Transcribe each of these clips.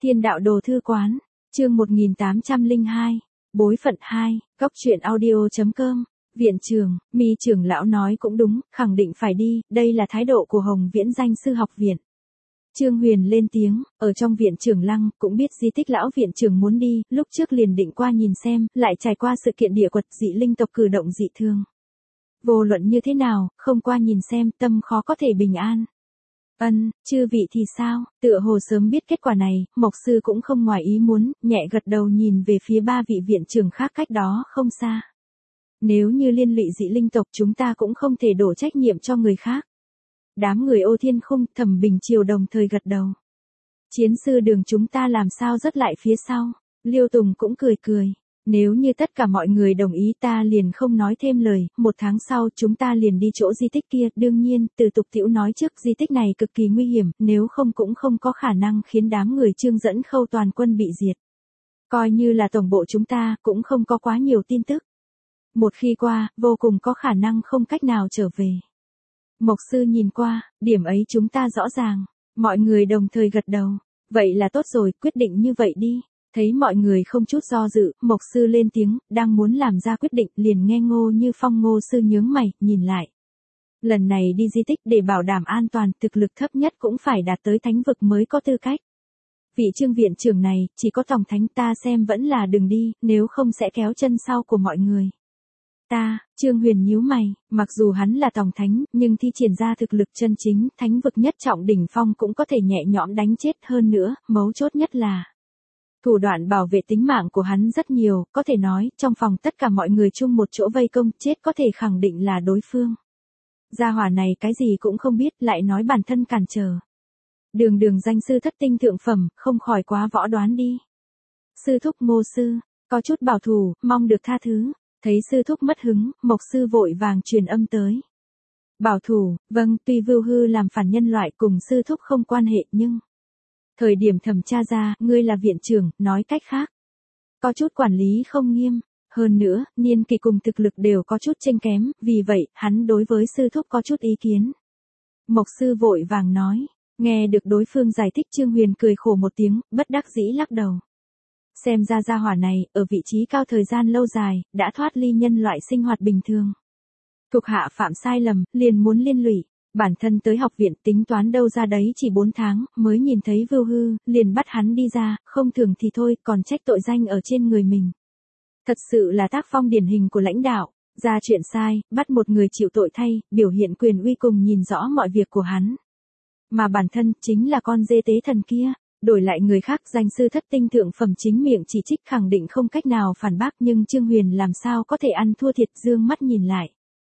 Thiên đạo đồ thư quán, chương 1802, bối phận 2, góc truyện audio.com. Viện trưởng, Mi trưởng lão nói cũng đúng, khẳng định phải đi, đây là thái độ của Hồng Viễn Danh sư học viện. Trương Huyền lên tiếng, ở trong viện trưởng lăng, cũng biết di tích lão viện trưởng muốn đi, lúc trước liền định qua nhìn xem, lại trải qua sự kiện địa quật dị linh tộc cử động dị thương. Vô luận như thế nào, không qua nhìn xem, tâm khó có thể bình an. Chư vị thì sao, tựa hồ sớm biết kết quả này, Mộc sư cũng không ngoài ý muốn, nhẹ gật đầu nhìn về phía ba vị viện trưởng khác cách đó không xa. Nếu như liên lụy dị linh tộc chúng ta cũng không thể đổ trách nhiệm cho người khác. Đám người Ô Thiên Khung, Thẩm Bình Triều đồng thời gật đầu. Chiến sư đường chúng ta làm sao rớt lại phía sau, Liêu Tùng cũng cười cười. Nếu như tất cả mọi người đồng ý ta liền không nói thêm lời, 1 tháng sau chúng ta liền đi chỗ di tích kia, đương nhiên, từ tục tiểu nói trước di tích này cực kỳ nguy hiểm, nếu không cũng không có khả năng khiến đám người Trương Dẫn Khâu toàn quân bị diệt. Coi như là tổng bộ chúng ta, cũng không có quá nhiều tin tức. Một khi qua, vô cùng có khả năng không cách nào trở về. Mộc sư nhìn qua, điểm ấy chúng ta rõ ràng, mọi người đồng thời gật đầu, vậy là tốt rồi, quyết định như vậy đi. Thấy mọi người không chút do dự, Mộc sư lên tiếng, đang muốn làm ra quyết định, liền nghe Ngô Như Phong Ngô sư nhướng mày, nhìn lại. Lần này đi di tích để bảo đảm an toàn, thực lực thấp nhất cũng phải đạt tới thánh vực mới có tư cách. Vị Trương viện trưởng này, chỉ có tổng thánh ta xem vẫn là đừng đi, nếu không sẽ kéo chân sau của mọi người. Trương Huyền nhíu mày, mặc dù hắn là tổng thánh, nhưng thi triển ra thực lực chân chính, thánh vực nhất trọng đỉnh phong cũng có thể nhẹ nhõm đánh chết hơn nữa, mấu chốt nhất là thủ đoạn bảo vệ tính mạng của hắn rất nhiều, có thể nói, trong phòng tất cả mọi người chung một chỗ vây công, chết có thể khẳng định là đối phương. Gia hỏa này cái gì cũng không biết, lại nói bản thân cản trở. Đường danh sư thất tinh thượng phẩm, không khỏi quá võ đoán đi. Sư thúc Ngô sư, có chút bảo thủ, mong được tha thứ. Thấy sư thúc mất hứng, Mộc sư vội vàng truyền âm tới. Bảo thủ, vâng, tuy Vưu Hư làm phản nhân loại cùng sư thúc không quan hệ nhưng thời điểm thẩm tra ra, ngươi là viện trưởng, nói cách khác. Có chút quản lý không nghiêm, hơn nữa, niên kỳ cùng thực lực đều có chút chênh kém, vì vậy, hắn đối với sư thúc có chút ý kiến. Mộc sư vội vàng nói, nghe được đối phương giải thích Trương Huyền cười khổ một tiếng, bất đắc dĩ lắc đầu. Xem ra gia hỏa này, ở vị trí cao thời gian lâu dài, đã thoát ly nhân loại sinh hoạt bình thường. Thuộc hạ phạm sai lầm, liền muốn liên lụy. Bản thân tới học viện tính toán đâu ra đấy chỉ 4 tháng, mới nhìn thấy Vưu Hư, liền bắt hắn đi ra, không thường thì thôi, còn trách tội danh ở trên người mình. Thật sự là tác phong điển hình của lãnh đạo, ra chuyện sai, bắt một người chịu tội thay, biểu hiện quyền uy cùng nhìn rõ mọi việc của hắn. Mà bản thân, chính là con dê tế thần kia. Đổi lại người khác danh sư thất tinh thượng phẩm chính miệng chỉ trích khẳng định không cách nào phản bác nhưng Trương Huyền làm sao có thể ăn thua thiệt dương mắt nhìn lại.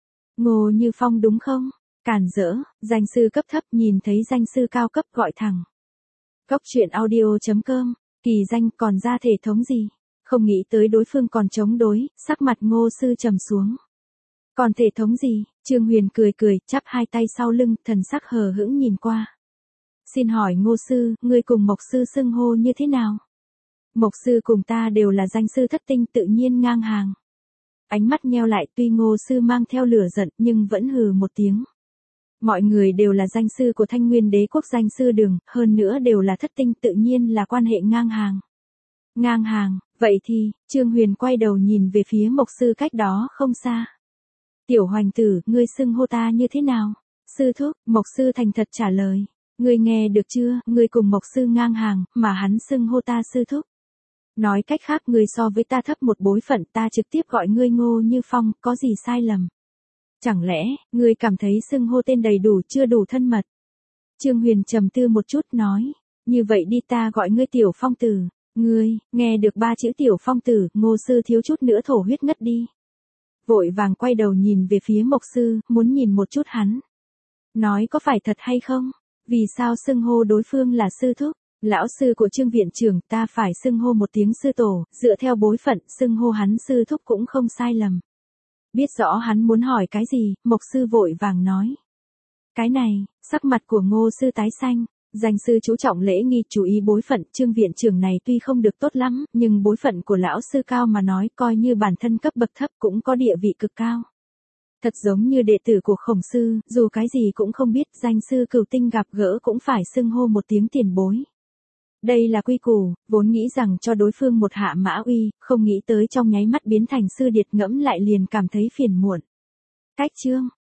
Ngô Như Phong đúng không? Càn rỡ, danh sư cấp thấp nhìn thấy danh sư cao cấp gọi thẳng. Góc truyện audio.com, kỳ danh còn ra thể thống gì? Không nghĩ tới đối phương còn chống đối, sắc mặt Ngô sư trầm xuống. Còn thể thống gì? Trương Huyền cười cười, chắp hai tay sau lưng, thần sắc hờ hững nhìn qua. Xin hỏi Ngô sư, ngươi cùng Mộc sư xưng hô như thế nào? Mộc sư cùng ta đều là danh sư thất tinh tự nhiên ngang hàng. Ánh mắt nheo lại tuy Ngô sư mang theo lửa giận nhưng vẫn hừ một tiếng. Mọi người đều là danh sư của Thanh Nguyên Đế quốc danh sư đường, hơn nữa đều là thất tinh tự nhiên là quan hệ ngang hàng. Ngang hàng, vậy thì, Trương Huyền quay đầu nhìn về phía Mộc sư cách đó không xa. Tiểu Hoành tử, ngươi xưng hô ta như thế nào? Sư thúc, Mộc sư thành thật trả lời. Ngươi nghe được chưa, ngươi cùng Mộc sư ngang hàng, mà hắn xưng hô ta sư thúc. Nói cách khác ngươi so với ta thấp một bối phận ta trực tiếp gọi ngươi Ngô Như Phong, có gì sai lầm? Chẳng lẽ, ngươi cảm thấy xưng hô tên đầy đủ chưa đủ thân mật? Trương Huyền trầm tư một chút nói, như vậy đi ta gọi ngươi Tiểu Phong tử, ngươi, nghe được 3 chữ Tiểu Phong tử, Ngô sư thiếu chút nữa thổ huyết ngất đi. Vội vàng quay đầu nhìn về phía Mộc sư, muốn nhìn một chút hắn. Nói có phải thật hay không? Vì sao xưng hô đối phương là sư thúc? Lão sư của Trương viện trưởng ta phải xưng hô một tiếng sư tổ, dựa theo bối phận xưng hô hắn sư thúc cũng không sai lầm. Biết rõ hắn muốn hỏi cái gì, Mộc sư vội vàng nói. Cái này, sắc mặt của Ngô sư tái xanh, danh sư chú trọng lễ nghi chú ý bối phận Trương viện trưởng này tuy không được tốt lắm, nhưng bối phận của lão sư cao mà nói coi như bản thân cấp bậc thấp cũng có địa vị cực cao. Thật giống như đệ tử của Khổng sư, dù cái gì cũng không biết, danh sư Cửu Tinh gặp gỡ cũng phải xưng hô một tiếng tiền bối. Đây là quy củ, vốn nghĩ rằng cho đối phương một hạ mã uy, không nghĩ tới trong nháy mắt biến thành sư điệt ngẫm lại liền cảm thấy phiền muộn. Cách chương,